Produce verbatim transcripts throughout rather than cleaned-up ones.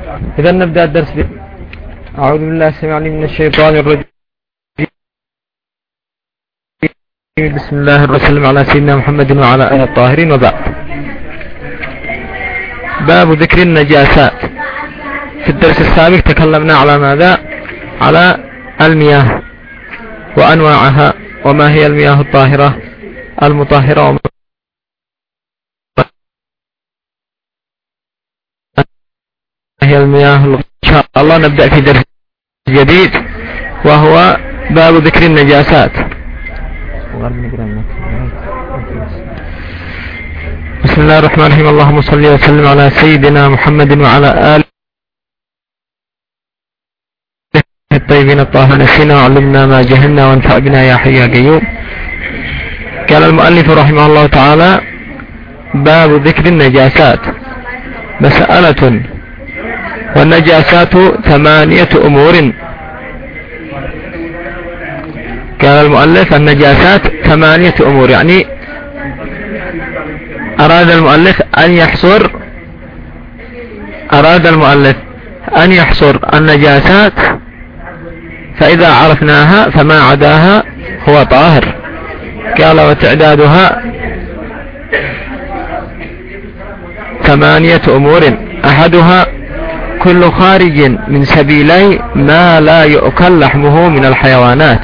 إذا نبدأ الدرس ب... أعوذ بالله السميع العليم من الشيطان الرجيم. بسم الله الرحمن الرحيم على سيدنا محمد وعلى آله الطاهرين وبعد. باب ذكر النجاسات. في الدرس السابق تكلمنا على ماذا؟ على المياه وأنواعها، وما هي المياه الطاهرة المطهرة، وما هي المياه. إن شاء الله نبدأ في درس جديد وهو باب ذكر النجاسات. بسم الله الرحمن الرحيم. اللهم صل وسلم على سيدنا محمد وعلى آله الطيبين الطاهرين. نسينا وعلمنا ما جهلنا وانفع بنا يا حي يا قيوم. قال المؤلف رحمه الله تعالى: باب ذكر النجاسات. مسألة: والنجاسات ثمانية أمور. قال المؤلف: النجاسات ثمانية أمور، يعني أراد المؤلف أن يحصر أراد المؤلف أن يحصر النجاسات، فإذا عرفناها فما عداها هو طاهر. قال: وتعدادها ثمانية أمور. أحدها كل خارج من سبيلي ما لا يؤكل لحمه من الحيوانات.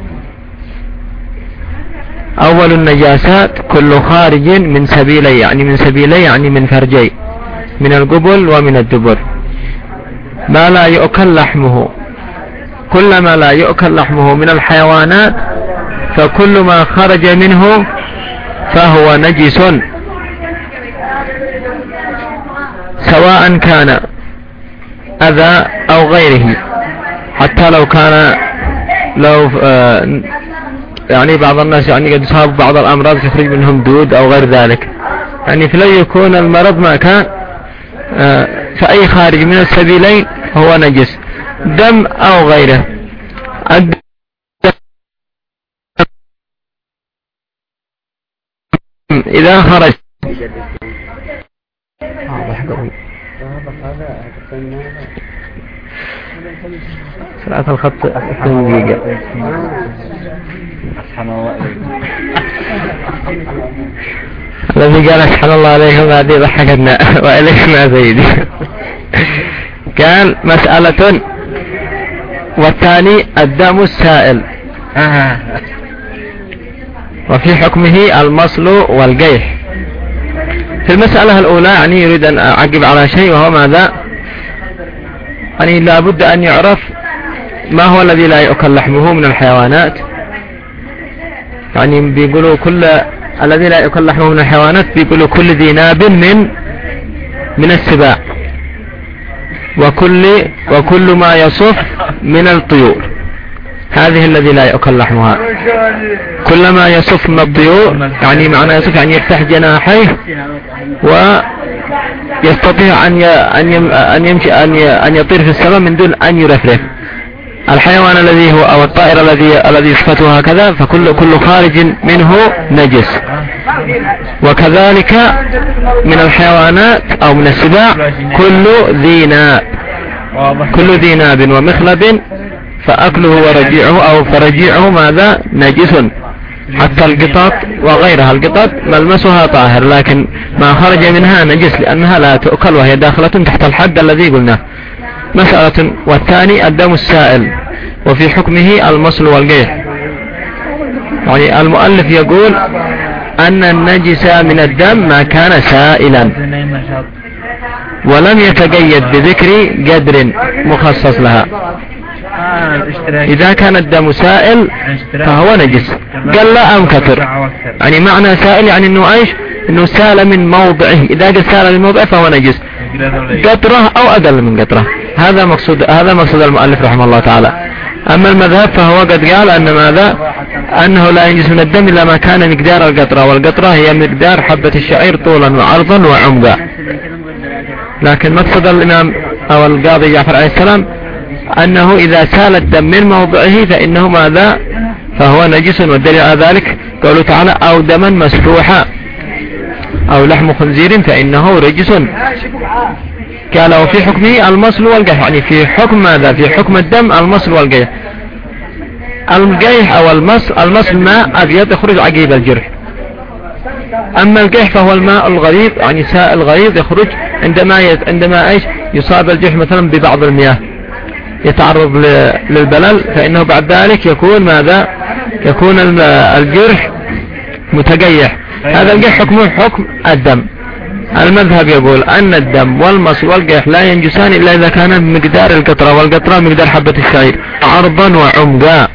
أول النجاسات كل خارج من سبيلي، يعني من سبيلي يعني من فرجي، من القبل ومن الدبر، ما لا يؤكل لحمه. كل ما لا يؤكل لحمه من الحيوانات فكل ما خرج منه فهو نجس، سواء كان أذى أو غيره. حتى لو كان لو آه يعني بعض الناس يعني قد يصاب بعض الأمراض تخرج منهم دود أو غير ذلك، يعني فلا يكون المرض ما كان آه فأي خارج من السبيلين هو نجس، دم أو غيره. الدم إذا خرج سرعة الخط اثنين دقيقة. الذي قال سبحان الله عليكم هذه ضحكتنا وإليك ما سيدي. قال: مسألة: والثاني الدم السائل، وفي حكمه المصل والقيح. في المسألة الأولى يعني يريد أن أعقب على شيء، وهو ماذا؟ يعني لابد أن يعرف ما هو الذي لا يؤكل لحمه من الحيوانات. يعني بيقولوا كل الذي لا يؤكل لحمه من الحيوانات بيقولوا كل ذي ناب من من السباع، وكل وكل ما يصف من الطيور. هذه الذي لا يؤكل لحمها. كل ما يصف من الطيور، يعني معنى يصف يعني يفتح جناحيه ويستطيع أن أن يمشي أن يطير في السماء من دون أن يرفرف. الحيوان الذي هو أو الطائر الذي الذي صفته هكذا فكل كل خارج منه نجس. وكذلك من الحيوانات أو من السباع كل ذي ناب كل ذي ناب ومخلب فأكله ورجيعه أو فرجيعه ماذا؟ نجس. حتى القطط وغيرها، القطط ملمسها طاهر، لكن ما خرج منها نجس لأنها لا تؤكل وهي داخلة تحت الحد الذي قلناه. مسألة: والثاني الدم السائل، وفي حكمه المصل والقيح. يعني المؤلف يقول أن النجس من الدم ما كان سائلا، ولم يتقيد بذكر قدر مخصص لها. إذا كان الدم سائل فهو نجس، قل أم كثر. يعني معنى سائل يعني أنه إيش؟ أنه سال من موضعه. إذا قد سال من موضعه فهو نجس، قطرة أو أقل من قطرة. هذا مقصود هذا مقصود المؤلف رحمه الله تعالى. أما المذهب فهو قد قال أن ماذا؟ أنه لا ينجس من الدم إلا ما كان مقدار القطرة، والقطرة هي مقدار حبة الشعير طولا وعرضا وعمقا. لكن مقصد الإمام أو القاضي جعفر عليه السلام أنه إذا سال الدم من موضعه فإنه ماذا؟ فهو نجس. والدليل على ذلك قوله تعالى: أو دما مسفوحا أو لحم خنزير فإنه رجس. قال وفي حكمه المصل والقيح، يعني في حكم ماذا؟ في حكم الدم المصل والقيح. القيح او المصل، المصل ماء ابيض يخرج عقيب الجرح، اما القيح فهو الماء الغليظ، يعني سائل غليظ يخرج عندما يت... عندما ايش يصاب الجرح مثلا ببعض المياه يتعرض ل... للبلل، فانه بعد ذلك يكون ماذا؟ يكون الجرح متقيح. هذا القيح حكمه حكم الدم. المذهب يقول ان الدم والمصل والقيح لا ينجسان الا اذا كان بمقدار القطرة، والقطرة مقدار حبة الشعير عرضا وعمقا.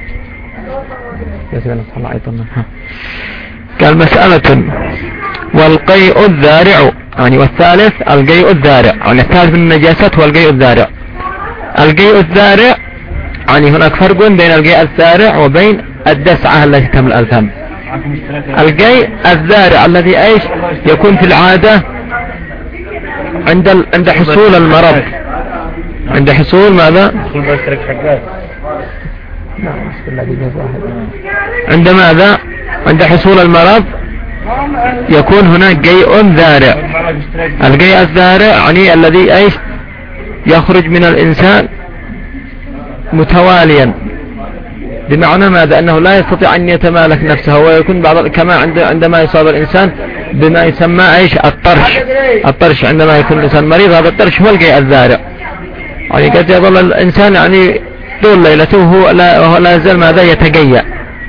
قال مسألة والقيء الذارع، يعني والثالث القيء الذارع، يعني الثالث من النجاسات هو القيء الذارع. القيء الذارع يعني هناك فرق بين القيء الذارع وبين الدسعة التي تملأ الفم. القيء الذارع الذي ايش يكون في العادة عند ال... عند حصول المرض، عند حصول ماذا؟ عند ماذا؟ عند حصول المرض يكون هناك قيء ذارع. القيء الذارع يعني الذي ايش يخرج من الانسان متواليا، بمعنى ماذا؟ انه لا يستطيع ان يتمالك نفسه، ويكون بعض كما عند عندما يصاب الانسان بما يسمى ايش الطرش. الطرش عندما يكون الانسان مريض، هذا الطرش هو القيء الذارع، يعني قد يظل الانسان يعني طول ليلته وهو لا, وهو لا يزال ماذا؟ يتقيأ.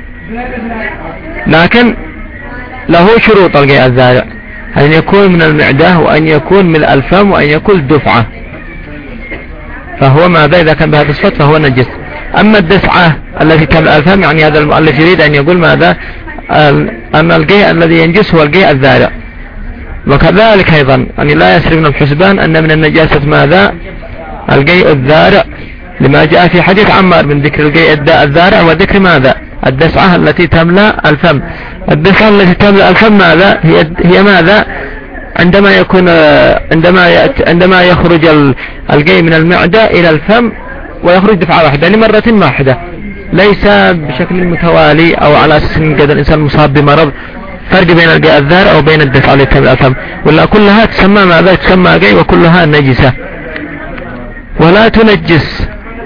لكن له شروط القيء الذارع، أن يكون من المعدة، وأن يكون من الفم، وأن يكون دفعة، فهو ماذا؟ إذا كان بهذا الصفات فهو نجس. أما الدسعة التي تملأ الفم، يعني هذا المؤلف يريد أن يقول ماذا؟ أن القيء الذي ينجس هو القيء الذارع. وكذلك أيضا يعني لا يسري من الحسبان أن من النجاسة ماذا؟ القيء الذارع، لما جاء في حديث عمار من ذكر القيء الذارع وذكر ماذا؟ الدسعة التي تملأ الفم. الدسعة التي تملأ الفم ماذا؟ هي هي ماذا؟ عندما يكون عندما عندما يخرج القيء من المعدة إلى الفم ويخرج دفعة واحدة لمرة واحدة، ليس بشكل متوالي أو على أساس أن قد الإنسان مصاب بمرض. فرق بين القيء الذارع وبين الدسعة التي تملأ الفم، ولا كلها تسمى ماذا؟ تسمى قيء، وكلها نجسة. ولا تنجس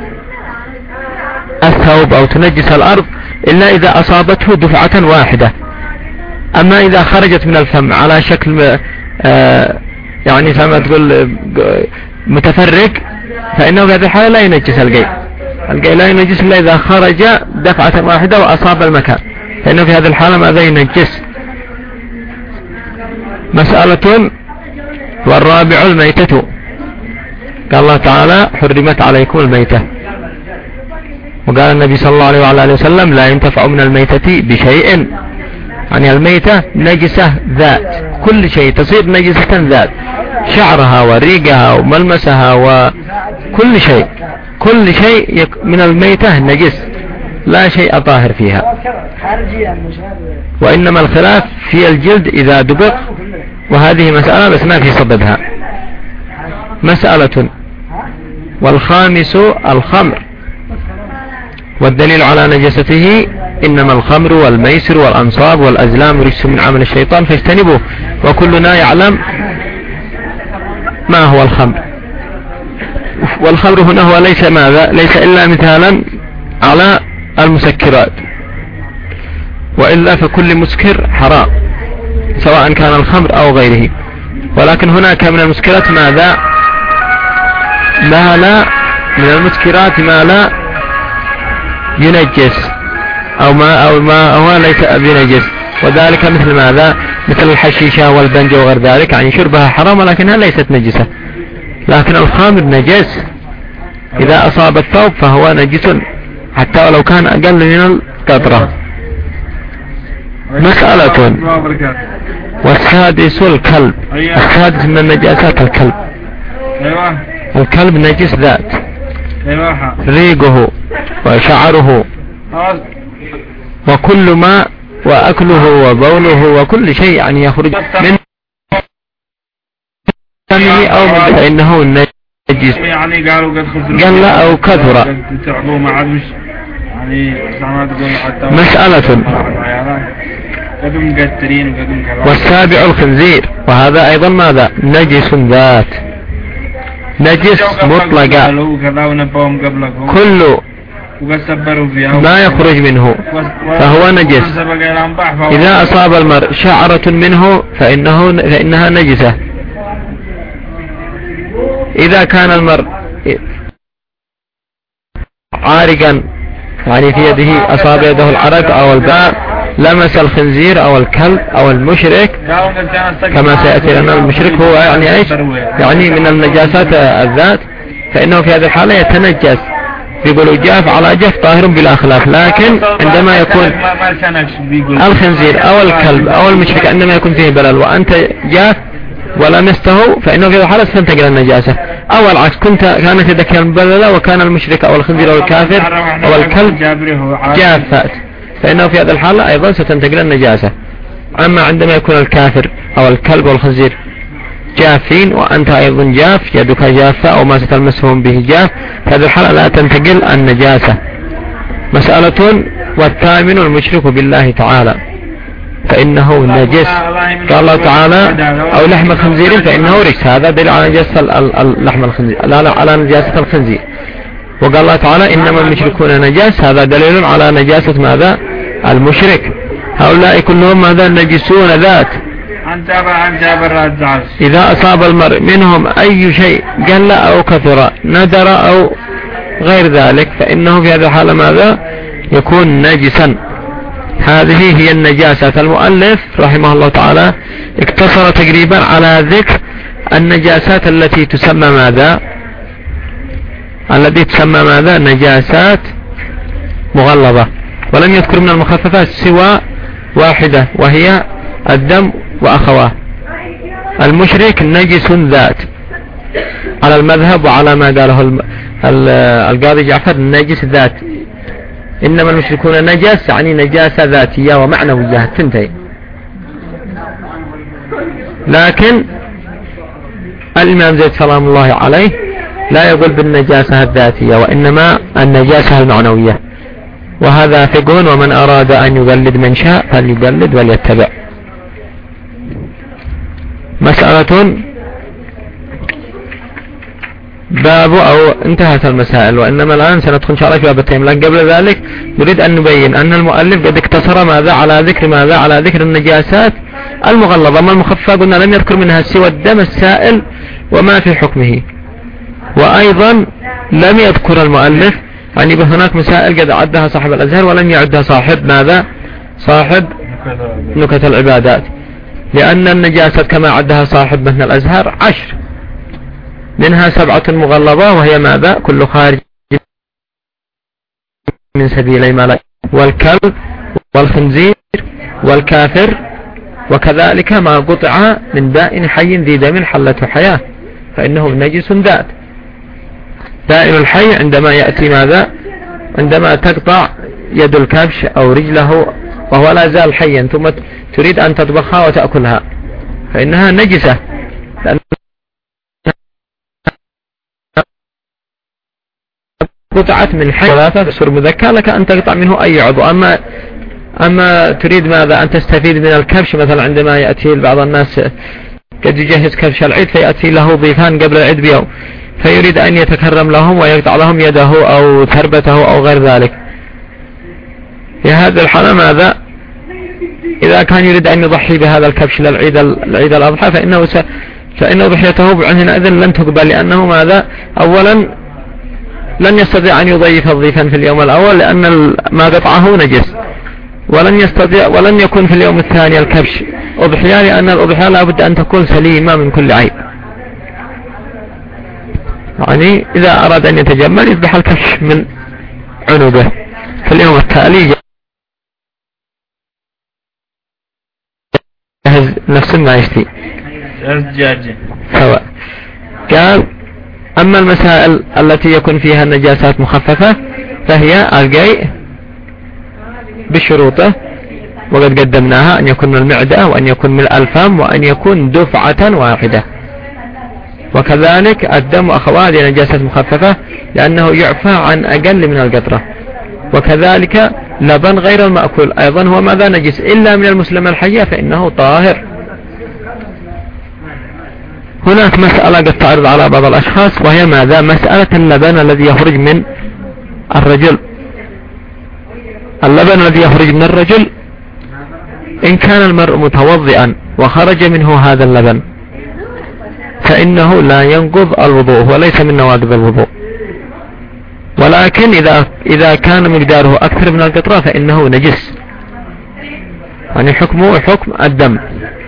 الثوب أو تنجس الأرض إلا إذا أصابته دفعة واحدة. أما إذا خرجت من الفم على شكل آه يعني كما تقول متفرق، فإنه في هذه الحالة لا ينجس القيء. القيء لا ينجس إلا إذا خرج دفعة واحدة وأصاب المكان، فإنه في هذه الحالة ماذا؟ ينجس. مسألة والرابع الميتة. قال الله تعالى حرمت عليكم الميتة، وقال النبي صلى الله عليه وعلى آله وسلم لا ينتفع من الميتة بشيء، يعني الميتة نجسة ذات، كل شيء تصير نجسة ذات، شعرها وريقها وملمسها وكل شيء، كل شيء من الميتة نجس، لا شيء طاهر فيها. وإنما الخلاف في الجلد إذا دبق، وهذه مسألة بس ما في صددها. مسألة والخامس الخمر، والدليل على نجسته إنما الخمر والميسر والأنصاب والأزلام رجس من عمل الشيطان فاجتنبوه، وكلنا يعلم ما هو الخمر. والخمر هنا هو ليس ماذا؟ ليس إلا مثالا على المسكرات، وإلا فكل مسكر حرام سواء كان الخمر أو غيره. ولكن هناك من المسكرات ماذا؟ ما لا من المسكرات ما لا ينجس، أو ما أو ما هو ليس بينجس، وذلك مثل ماذا؟ مثل الحشيشة والبنج وغير ذلك، يعني شربها حرام ولكنها ليست نجسة. لكن الخمر نجس، إذا أصاب الثوب فهو نجس حتى ولو كان أقل من القطرة. مسألة والسادس الكلب. السادس من النجاسات الكلب. الكلب نجس ذات، ريقه وشعره وكل ما وأكله وبوله وكل شيء يعني يخرج من فمه أو من فإنه نجس، يعني قالوا قد قل أو كثر. مسألة والسابع الخنزير، وهذا أيضا ماذا؟ نجس ذات. نجس مطلقا كل ما يخرج منه فهو نجس. إذا أصاب المرء شعرة منه فإنه فإنها نجسة. إذا كان المرء عارقا يعني في يده أصاب يده العرق أو الباء، لمس الخنزير أو الكلب أو المشرك كما سيأتي لنا. المشرك هو يعني إيش؟ يعني من النجاسات الذات، فإنه في هذه الحالة يتنجس. يقولوا جاف على جاف طاهر بلا خلاف. لكن عندما يكون الخنزير أو الكلب أو المشرك عندما يكون فيه بلل وأنت جاف ولمسته فإنه في هذه الحالة تنتقل النجاسة. أو العكس، كنت كانت يدك البللة وكان المشرك أو الخنزير أو الكافر أو الكلب جافات فإنه في هذه الحالة أيضا ستنتقل النجاسة. أما عندما يكون الكافر أو الكلب أو الخنزير جافين وأنت أيضا جاف، يدك جافة أو ما ستلمسهم به جاف، في هذه الحالة لا تنتقل النجاسة. مسألة. والثامن المشرك بالله تعالى فإنه نجس. قال الله تعالى أو لحم خنزير فإنه رجس. هذا دليل على نجاسة اللحم الخنزير، لا على نجاسة الخنزير. وقال الله تعالى إنما المشركون نجاس، هذا دليل على نجاسة ماذا؟ المشرك. هؤلاء كلهم ماذا؟ نجسون ذات. إذا أصاب المرء منهم أي شيء قل أو كثر ندر أو غير ذلك فإنه في هذه الحالة ماذا؟ يكون نجسا. هذه هي النجاسة. المؤلف رحمه الله تعالى اقتصر تقريبا على ذكر النجاسات التي تسمى ماذا؟ التي تسمى ماذا؟ نجاسات مغلظة، ولم يذكر من المخففات سوى واحدة وهي الدم وأخواه. المشرك نجس ذات على المذهب وعلى ما قاله القاضي جعفر، نجس ذات. إنما المشركون نجس يعني نجاسة ذاتية ومعنوية تنتهي. لكن الإمام زيد سلام الله عليه لا يقول بالنجاسة الذاتية وإنما النجاسة المعنوية، وهذا فقه، ومن أراد أن يقلد من شاء فليقلد وليتبع. مسألة. باب أو انتهت المسائل، وإنما الآن سندخل إن شاء الله في باب التيمم. لكن قبل ذلك نريد أن نبين أن المؤلف قد اقتصر ماذا؟ على ذكر ماذا؟ على ذكر النجاسات المغلظة. ما المخففة قلنا لم يذكر منها سوى الدم السائل وما في حكمه. وأيضا لم يذكر المؤلف يعني هناك مسائل قد عدها صاحب الأزهر ولم يعدها صاحب ماذا؟ صاحب نكت العبادات، لأن النجاسات كما عدها صاحب مثل الأزهر عشر، منها سبعة مغلظة وهي ماذا؟ كل خارج من سبيلي ما، والكلب والخنزير والكافر، وكذلك ما قطع من دائن حي ذي دم حلته حياة فإنه نجس ذات. دائن الحي عندما يأتي ماذا؟ عندما تقطع يد الكبش أو رجله وهو لا زال حيا ثم تريد أن تطبخها وتأكلها فإنها نجسة، لأن قطعت من حي ثلاثة سر مذكى لك أن تقطع منه أي عضو. أما أما تريد ماذا؟ أن تستفيد من الكبش مثلا عندما يأتي بعض الناس قد يجهز كبش العيد فيأتي له ضيفان قبل العيد بيوم فيريد أن يتكرم لهم ويقطع لهم يده أو تربته أو غير ذلك. في هذه الحالة ماذا؟ إذا كان يريد أن يضحي بهذا الكبش للعيد العيد الأضحى فإنه س... فإن ضحيته حينئذ لن تقبل، لأنه ماذا؟ أولا لن يستطيع أن يضيف الضيفا في اليوم الأول لأن ما قطعه نجس، ولن يستطيع ولن يكون في اليوم الثاني الكبش أضحية، لأن الأضحية لابد أن تكون سليمة من كل عيب. يعني إذا أراد أن يتجمل يذبح الكبش من عنبه في اليوم التالي يجهز نفس ما يشتي سواء. قال أما المسائل التي يكون فيها النجاسات مخففة فهي القيء بشروطه وقد قدمناها، أن يكون من المعدة وأن يكون من الفم وأن يكون دفعة واحدة. وكذلك الدم وأخواته نجاسة مخففة لأنه يعفى عن أقل من القطرة. وكذلك لبن غير المأكول أيضا هو ماذا؟ نجس إلا من المسلمة الحية فإنه طاهر. هناك مسألة قد تعرض على بعض الأشخاص، وهي ماذا؟ مسألة اللبن الذي يخرج من الرجل. اللبن الذي يخرج من الرجل إن كان المرء متوضئا وخرج منه هذا اللبن فإنه لا ينقض الوضوء وليس من نواقض الوضوء، ولكن إذا إذا كان مقداره أكثر من القطرة فإنه نجس، يعني حكمه حكم الدم.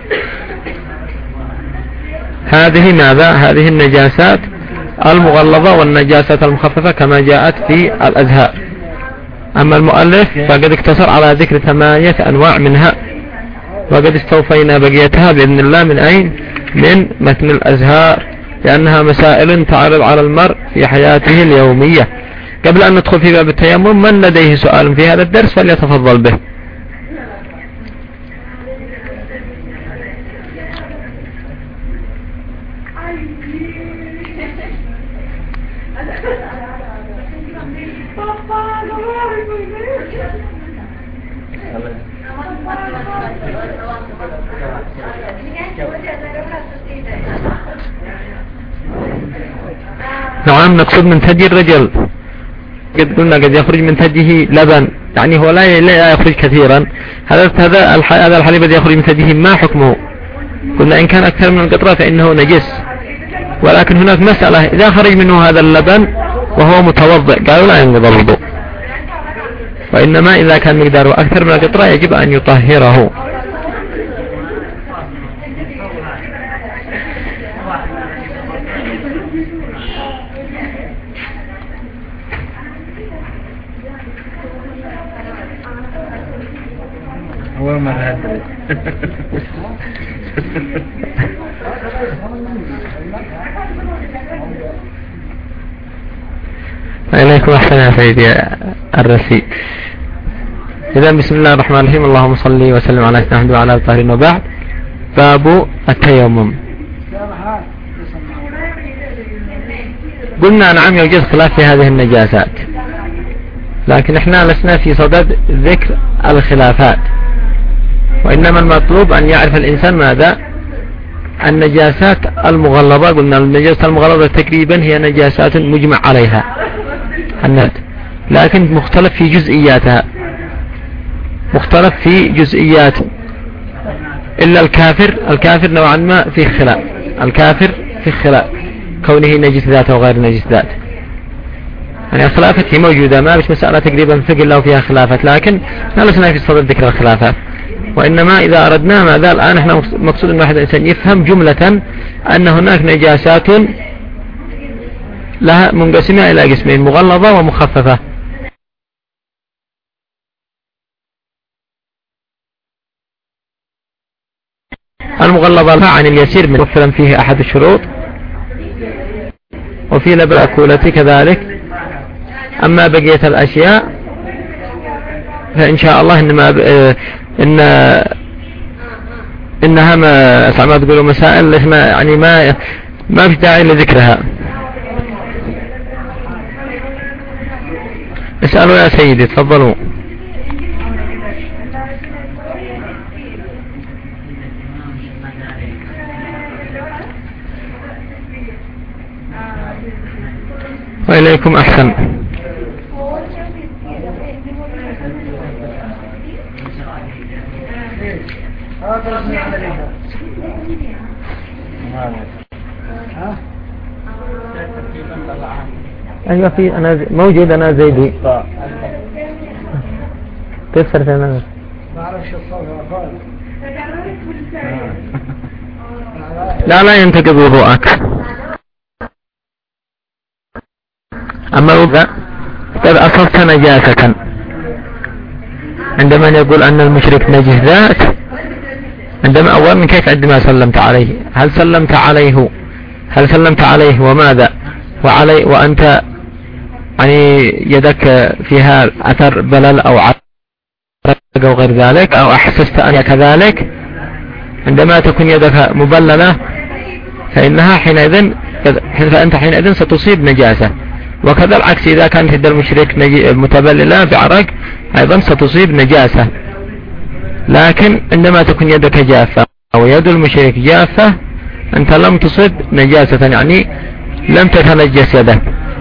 هذه ماذا؟ هذه النجاسات المغلظة والنجاسات المخففة كما جاءت في الأزهار. أما المؤلف فقد اقتصر على ذكر ثمانية أنواع منها، وقد استوفينا بقيتها بإذن الله من أين؟ من متن الأزهار، لأنها مسائل تعرض على المرء في حياته اليومية. قبل أن ندخل في باب التيمم، من لديه سؤال في هذا الدرس فليتفضل به. نعم، نقصد من ثدي الرجل. قد قلنا قد يخرج من ثديه لبن، يعني هو لا لا يخرج كثيرا. هذا هذا هذا الحليب الذي يخرج من ثديه ما حكمه؟ قلنا إن كان أكثر من القطرة فإنه نجس، ولكن هناك مسألة إذا خرج منه هذا اللبن وهو متوضئ قالوا لا ينقض الوضوء، وإنما إذا كان مقداره أكثر من القطرة يجب أن يطهره. أول مرة إليكم أحسن يا سيدي الرسي. إذا بسم الله الرحمن الرحيم، اللهم صل وسلم على سيدنا محمد وعلى آله الطاهرين، وبعد. باب التيمم. قلنا نعم يوجد خلاف في هذه النجاسات، لكن احنا لسنا في صدد ذكر الخلافات، وإنما المطلوب أن يعرف الإنسان ماذا؟ النجاسات المغلظة. قلنا النجاسات المغلظة تقريبا هي نجاسات مجمع عليها النت، لكن مختلف في جزئياتها، مختلف في جزئيات، إلا الكافر. الكافر نوعا ما في خلاف، الكافر في خلاف كونه نجس ذاته وغير نجس ذاته، يعني الخلافات هي موجودة، ما بش مسألة تقريبا فقه الله فيها خلافات، لكن ما لسنا في صدد ذكر الخلافات. وإنما إذا أردنا ماذا الآن احنا مقصود أن واحد الإنسان يفهم جملة أن هناك نجاسات لها منقسمة إلى قسمين، مغلظة ومخففة. المغلظة عن اليسير من وفرا فيه أحد الشروط، وفي لبن الأكولة كذلك. أما بقية الأشياء فإن شاء الله إنما إن إنها ما سمعت تقولوا مسائل ما يعني ما ما في داعي لذكرها. اسألوا يا سيدي، تفضلوا. وإليكم أحسن. أيوة في أنا موجود، أنا زيدي. كيف صرت أنا؟ لا لا ينتقض وضوءك. أما إذا قد أصبت نجاسة، عندما يقول أن المشرك نجس ذات، عندما أولا كيف عندما سلمت عليه؟ هل سلمت عليه هل سلمت عليه وماذا؟ وعلي وأنت يعني يدك فيها أثر بلل أو عرق أو غير ذلك، أو أحسست أن كذلك، عندما تكون يدك مبللة فإنها حينئذ فأنت حينئذ ستصيب نجاسة. وكذا العكس، إذا كانت يد المشرك متبللة بعرق أيضا ستصيب نجاسة. لكن عندما تكون يدك جافة أو يد المشرك جافة أنت لم تصب نجاسة، يعني لم تتنجس يدك.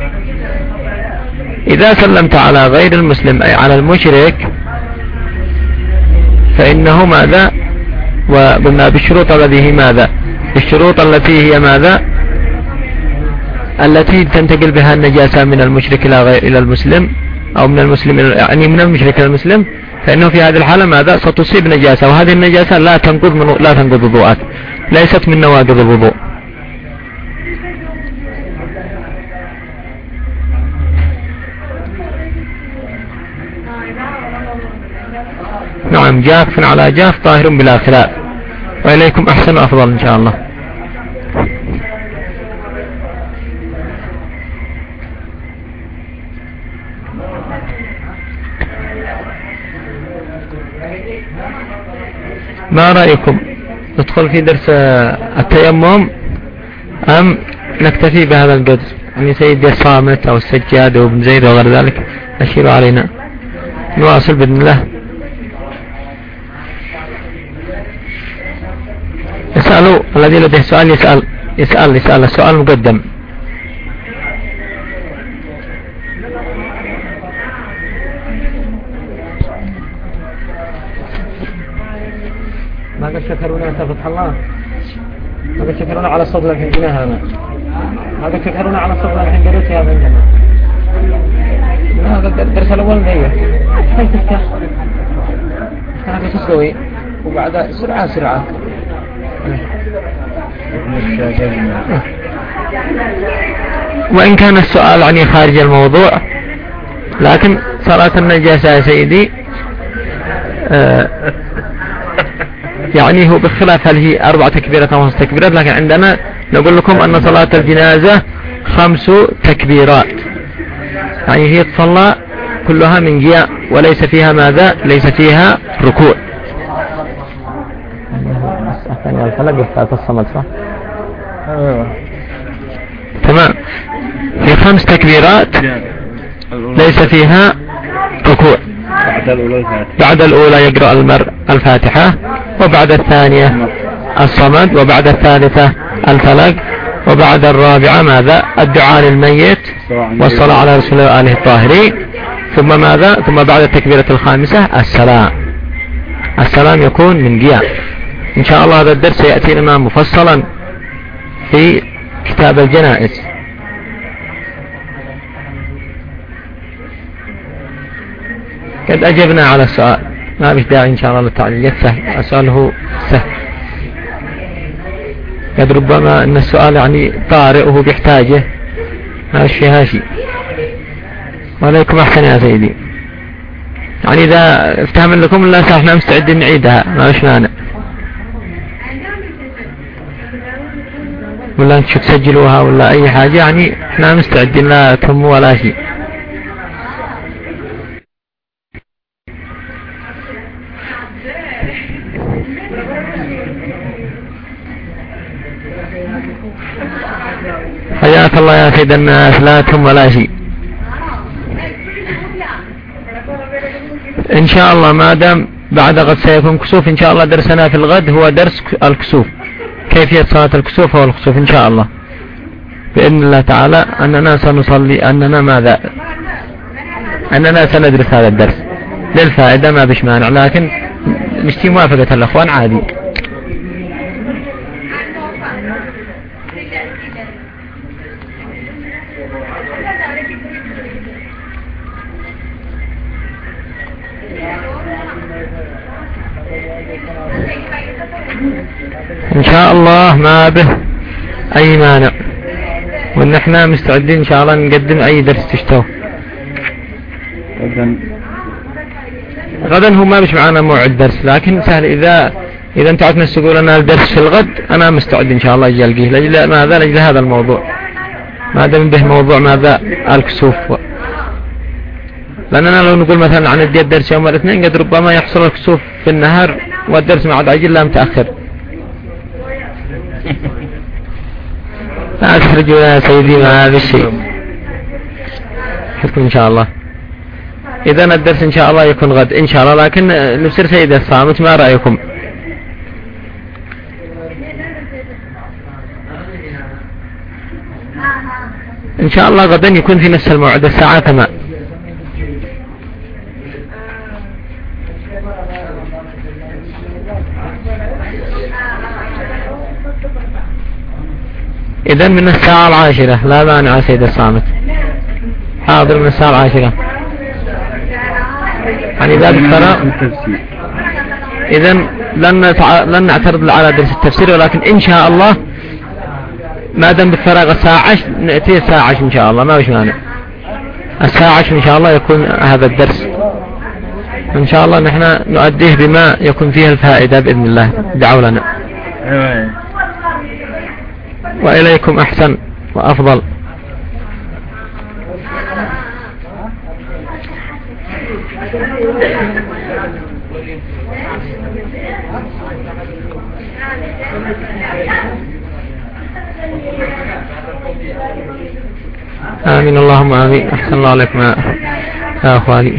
إذا سلمت على غير المسلم أي على المشرك فإنه ماذا؟ وقلنا بالشروط التي هي ماذا؟ الشروط التي هي ماذا؟ التي تنتقل بها النجاسة من المشرك إلى غير إلى المسلم، أو من المسلم يعني من المشرك إلى المسلم، فإنه في هذه الحالة ماذا؟ ستصيب نجاسة، وهذه النجاسة لا تنقض من لا تنقض وضوءات، ليست من نواقض الوضوء. نعم، جاف على جاف طاهر بلا خلاف. وإليكم أحسن وأفضل إن شاء الله. ما رأيكم ندخل في درس التيمم أم نكتفي بهذا القدر؟ يعني سيدي الصامت أو السجاد وابن زيد وغير ذلك أشيروا علينا، نواصل بإذن الله. يسألوا الذي لديه سؤال يسأل يسأل يسأل السؤال مقدم. ما قد شكرونا فتح الله، ما قد شكرونا على الصدر الحين جناها أنا، ما قد شكرونا على الصدر الحين قريت يا من جنة. ما قد الدرس الأول نية هاي تفتح هذا تسوي وبعد سرعة سرعة. وإن كان السؤال عني خارج الموضوع، لكن صلاة النجاسة يا سيدي آه يعني هو بخلاف هل هي أربع تكبيرات أو خمس تكبيرات، لكن عندنا نقول لكم أن صلاة الجنازة خمس تكبيرات، يعني هي تصلى كلها من جهة وليس فيها ماذا؟ ليس فيها ركوع. الحلقة الصمد صح؟ تمام. في خمس تكبيرات ليس فيها ركوع. بعد الأولى يقرأ المرء الفاتحة، وبعد الثانية الصمد، وبعد الثالثة الفلق، وبعد الرابعة ماذا؟ الدعاء للميت والصلاة على رسول الله وآله الطاهرين، ثم ماذا؟ ثم بعد التكبيرة الخامسة السلام. السلام يكون من قيام. إن شاء الله هذا الدرس سيأتي لنا مفصلا في كتاب الجنائز. قد أجبنا على السؤال، ما بش داعي إن شاء الله للتعليل، سهل السؤال هو سهل. قد ربما أن السؤال يعني طارئ وهو بيحتاجه، ما بش فيها شيء. وعليكم أحسن يا سيدي. يعني إذا افتهم لكم الله سهل احنا مستعدين نعيدها، ما بش مانع. ولا انتوا تسجلوها ولا أي حاجة، يعني احنا مستعدين لا تهموا ولا شيء. حياك الله يا سيد الناس، لا تهم ولا شيء. إن شاء الله ما دام بعد غد سيكون كسوف، إن شاء الله درسنا في الغد هو درس الكسوف، كيفية صلاة الكسوف والخسوف إن شاء الله بإذن الله تعالى. أننا سنصلي أننا ماذا أننا سندرس هذا الدرس للفائدة، ما بش مانع، لكن مشتي موافقة الأخوان عادي. إن شاء الله ما به أي مانع، وإن احنا مستعدين إن شاء الله نقدم أي درس تشتوه. غدا هو ما بش معنا موعد درس، لكن سهل إذا إذا أنت عدنا تقول أنا الدرس في الغد أنا مستعد إن شاء الله أجي ألقيه لجل ماذا لجل هذا الموضوع، ما دام به موضوع ماذا الكسوف. لأننا لو نقول مثلا عن الدي الدرس يوم الاثنين قد ربما يحصل الكسوف في النهار والدرس ما عاد عجل لا متأخر. لا تحرجوا يا سيدي ما هذا الشيء حكم إن شاء الله. إذا الدرس إن شاء الله يكون غد إن شاء الله، لكن نفسر سيدي الصامت ما رأيكم؟ إن شاء الله غدا يكون في نفس الموعد الساعة ثمان. إذن من الساعة العاشرة لا مانع سيد الصامت. حاضر من الساعة العاشرة يعني باب الفراغ. إذن لن لن نعترض على درس التفسير، ولكن إن شاء الله ما دام بالفراغ الساعة عشر نأتي الساعة عشر إن شاء الله، ما وش مانع. الساعة عشر إن شاء الله يكون هذا الدرس إن شاء الله، نحن نؤديه بما يكون فيه الفائدة بإذن الله. دعوا لنا. وإليكم أحسن وأفضل. آمين اللهم آمين. أحسن الله عليكم يا أخواني.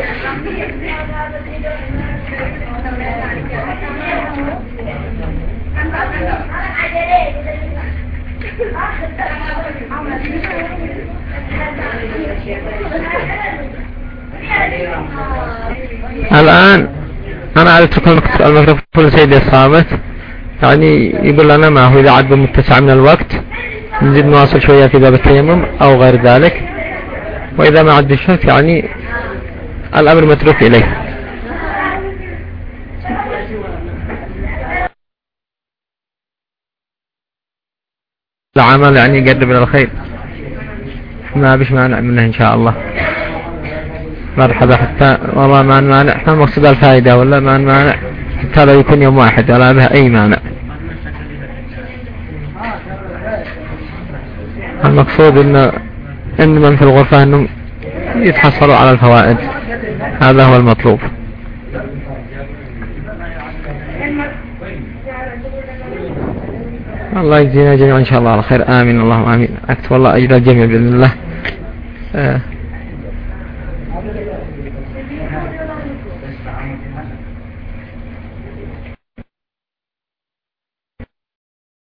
الآن أنا أترك الميكروفون سيدي الصامت، يعني يقول لنا ما هو إذا عاد بمتسع من الوقت نزيد نواصل شوية في باب التيمم أو غير ذلك، وإذا ما عاد الشك يعني الأمر متروك إليه. العمل يعني يقرب إلى الخير، ما بش مانع منه إن شاء الله. مرحبا. حتى والله ما مانع، احنا مقصد الفائدة ولا ما مانع حتى لا يكون يوم واحد ولا بها أي مانع. المقصود إن إن من في الغرفة إنهم يتحصلوا على الفوائد، هذا هو المطلوب. الله يجزينا جميعا إن شاء الله على خير. آمين اللهم آمين. أكتب الله أجر الجميع بإذن الله. آه.